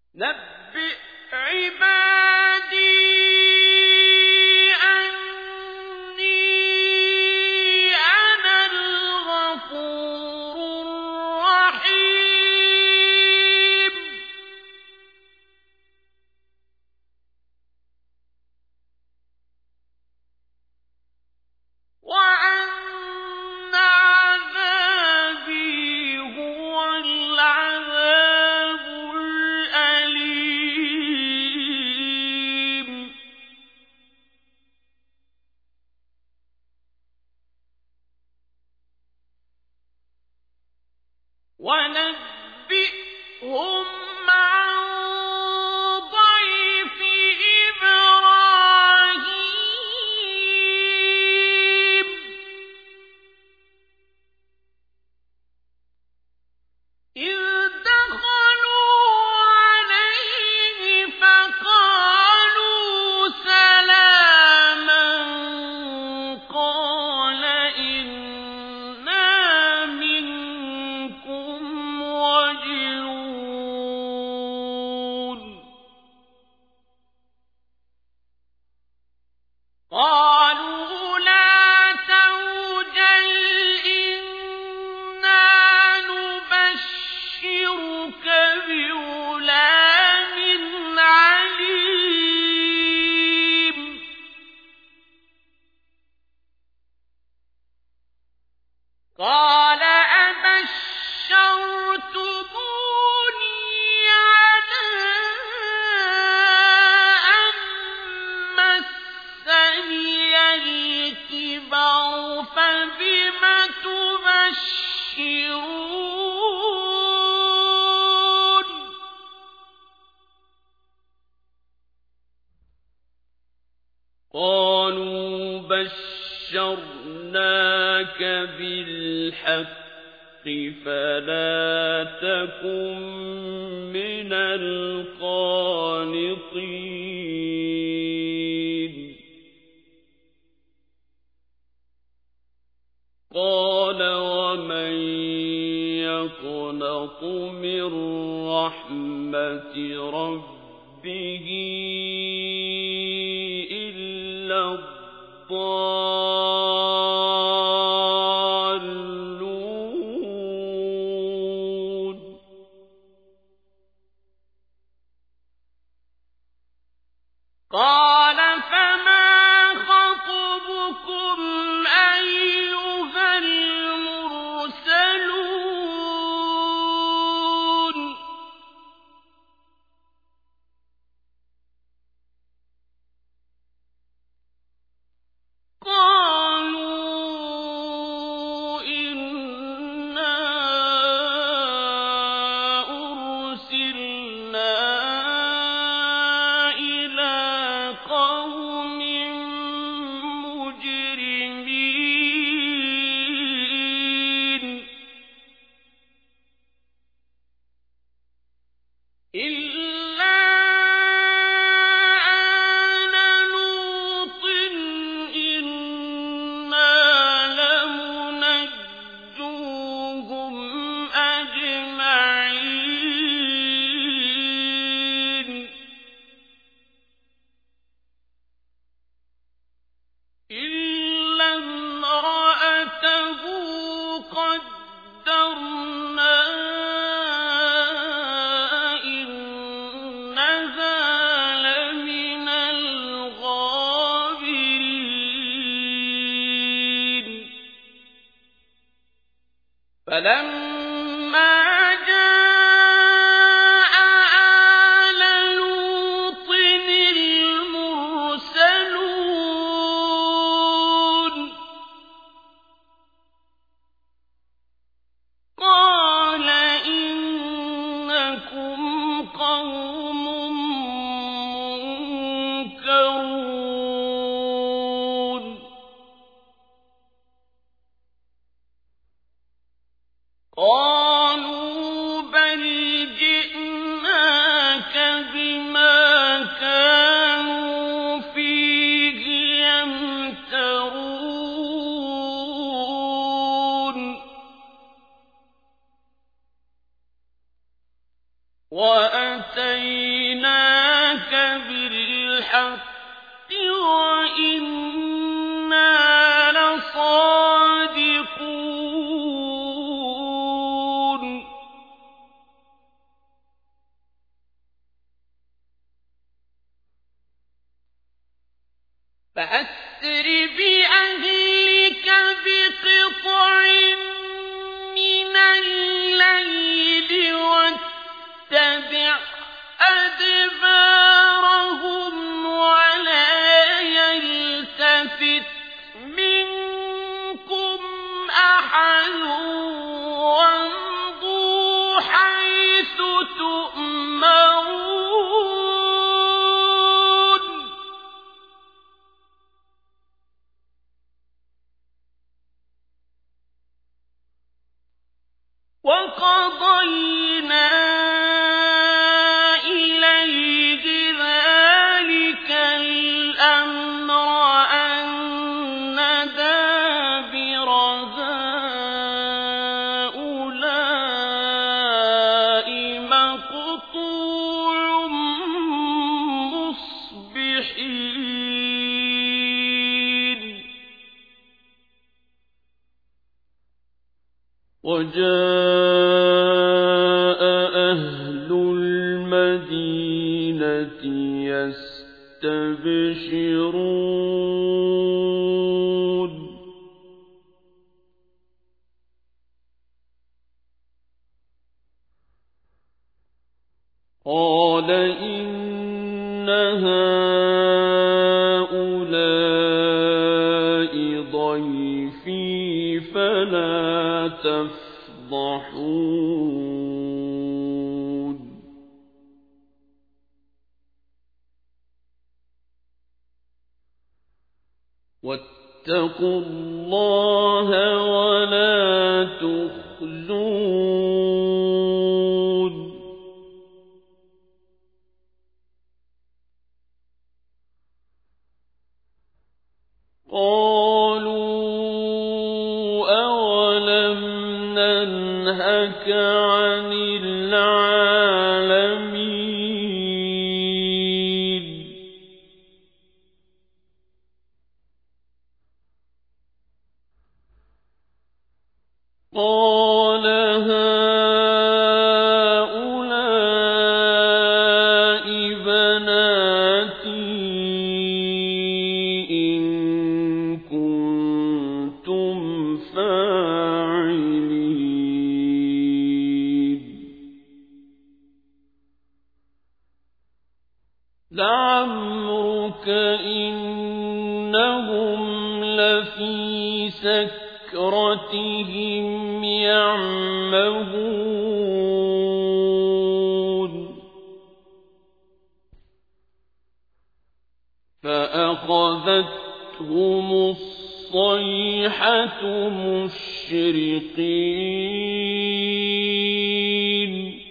نبئ عبادي أني أنا الغفور الرحيم وأن عذابي هو العذاب الأليم ونبئهم عن ضيف إبراهيم إذ دخلوا عليه فقالوا سلاما قال إنا منكم وجلون قالوا لا توجل إنا نبشرك بغلام عليم قال أبشرتموني على أن مسني الكبر فبم تبشرون قالوا بشرناك بالحق فلا تكن من القانطين قال ومن يقنط من رحمة ربه إلا الضالون قال فما خطبكم أيها المرسلون قالوا إنا أرسلنا إلى قوم مجرمين إلا آل لوط إنا لمنجوهم أجمعين إلا امرأته قدرنا إنها لمن الغابرين فلما جاء آل لوط المرسلون قال إنكم قوم منكرون قالوا بل جئناك بما كانوا فيه يمترون وأتيناك أدبارهم ولا يلتفت منكم أحد وامضوا حيث تؤمرون وقضينا إليه ذلك الأمر أن دابر هؤلاء مقطوع مصبحين وجاء أهل المدينة يستبشرون قال إن هؤلاء ضيفي فلا تفضحون واتقوا الله ولا تخزون قالوا أولم ننهك عن العالمين قال هؤلاء بناتي إن كنتم فاعلين لعمرك إنهم لفي سكرتهم يعمهون فأخذتهم الصيحة مشرقين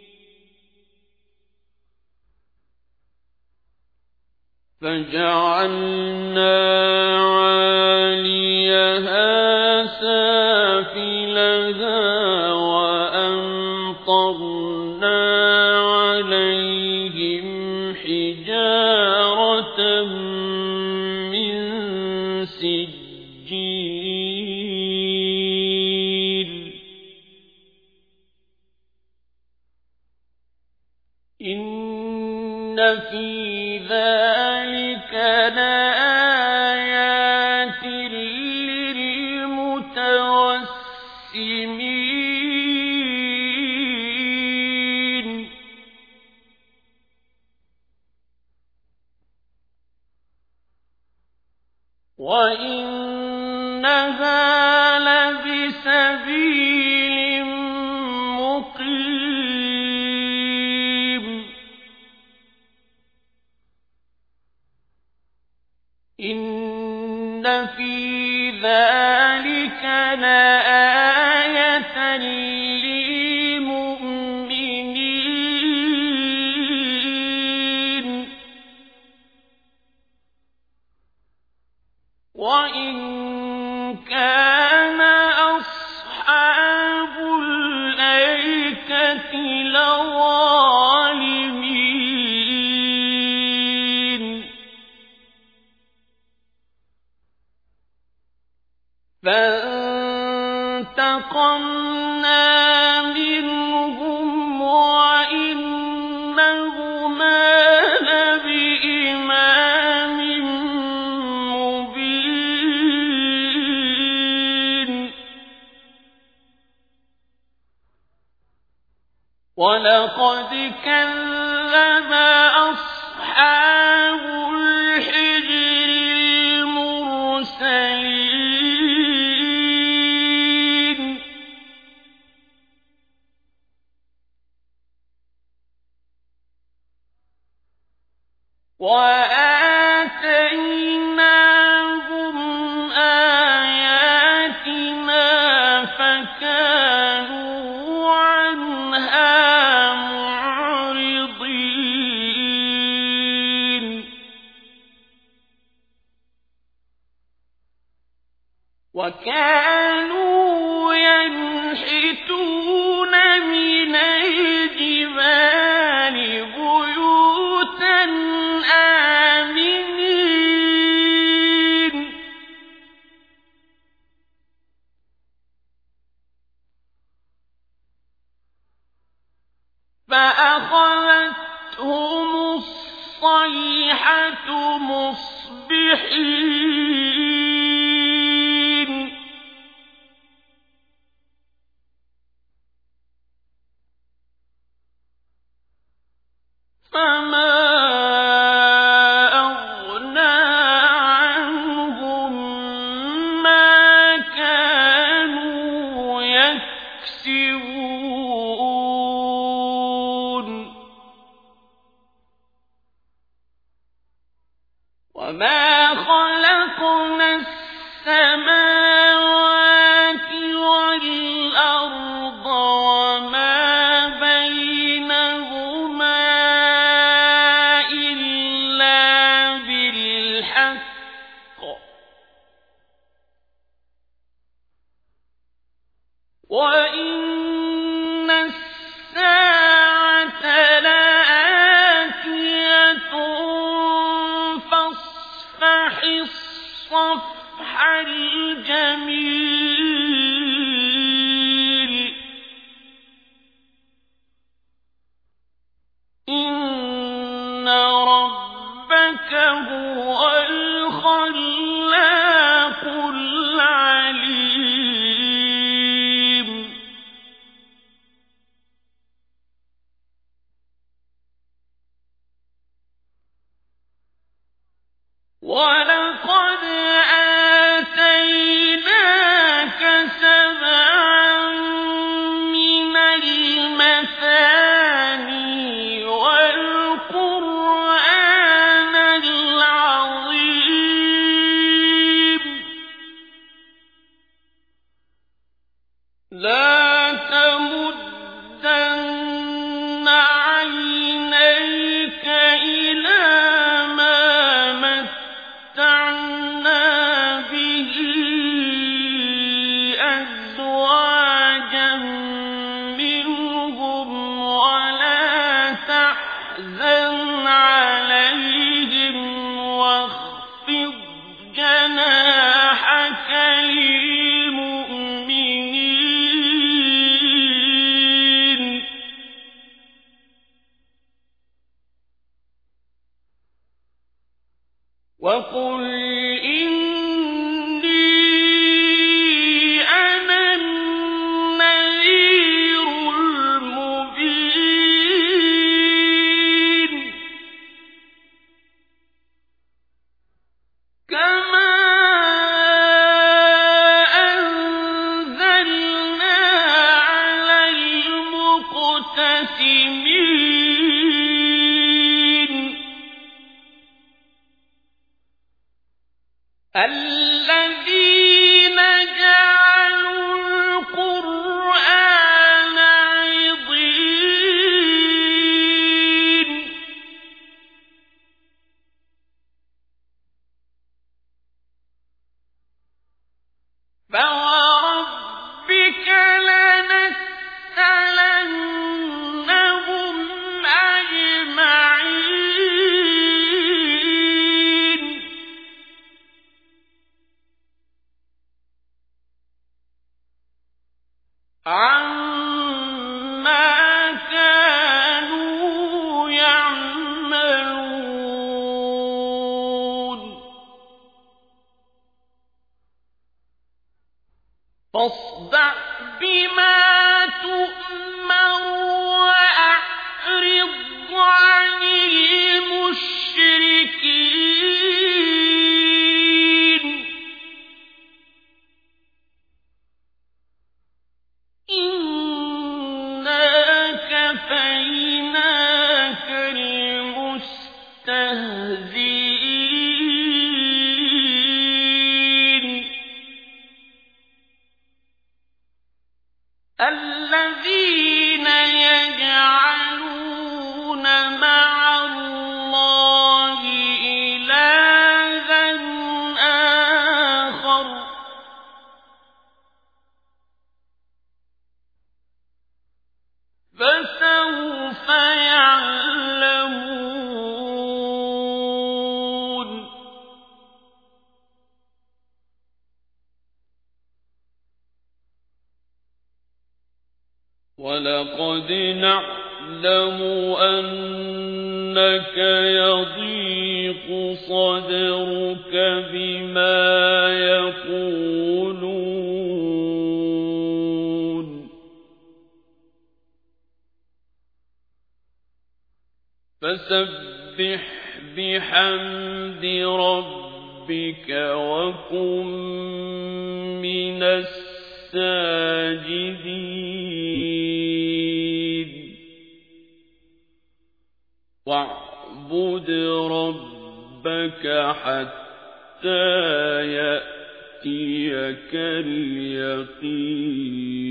فجعلنا عاليها سافلها وأمطرنا عليهم حجارة من سجيل إن في ذلك لآيات للمتوسمين وإنها لبسبيل مقيم إن في ذلك لآية للمؤمنين وإن كان أصحاب الأيكة لظالمين فانتقمنا منهم وإنهما لبإمام مبين وَلَقَدْ كَذَّبَ أَصْحَابُ الْحِجْرِ الْمُرْسَلِينَ وَآتَيْنَاهُمْ آيَاتِنَا فَكَانُوا عَنْهَا مُعْرِضِينَ وَكَانُوا يَنْحِتُونَ مِنَ الْجِبَالِ بُيُوتًا آمِنِينَ فَأَخَذَتْهُمُ الصَّيْحَةُ مُصْبِحِينَ فَمَا أَغْنَىٰ عَنْهُم مَّا كَانُوا يَكْسِبُونَ وَمَا خَلَقْنَا السَّمَاوَاتِ وَالْأَرْضَ وَمَا بَيْنَهُمَا إِلَّا بِالْحَقِّ وَإِنَّ السَّاعَةَ لَآتِيَةٌ فَاصْفَحِ الصَّفْحَ الْجَمِيلَ إِنَّ رَبَّكَ هُوَ الْخَلَّاقُ الْعَلِيمُ وَلَقَدْ آتَيْنَاكَ سَبْعًا مِّنَ الْمَثَانِي وَالْقُرْآنَ الْعَظِيمَ لَا تَمُدَّنَّ عَيْنَيْكَ إِلَىٰ مَا مَتَّعْنَا بِهِ أَزْوَاجًا مِّنْهُمْ وَلَا تَحْزَنْ عَلَيْهِمْ وَاخْفِضْ جَنَاحَكَ لِلْمُؤْمِنِينَ وَقُلْ إِنِّي أَنَا النَّذِيرُ الْمُبِينُ كَمَا أَنزَلْنَا عَلَى الْمُقْتَسِمِينَ الَّذِينَ جَعَلُوا الْقُرْآنَ عِضِينَ فَوَرَبِّكَ لَنَسْأَلَنَّهُمْ أَجْمَعِينَ عَمَّا كَانُوا يَعْمَلُونَ فاصدع بما تؤمر نعلم أنك يضيق صدرك بما يقولون فسبح بحمد ربك وكن من الساجدين واعبد ربك حتى يأتيك اليقين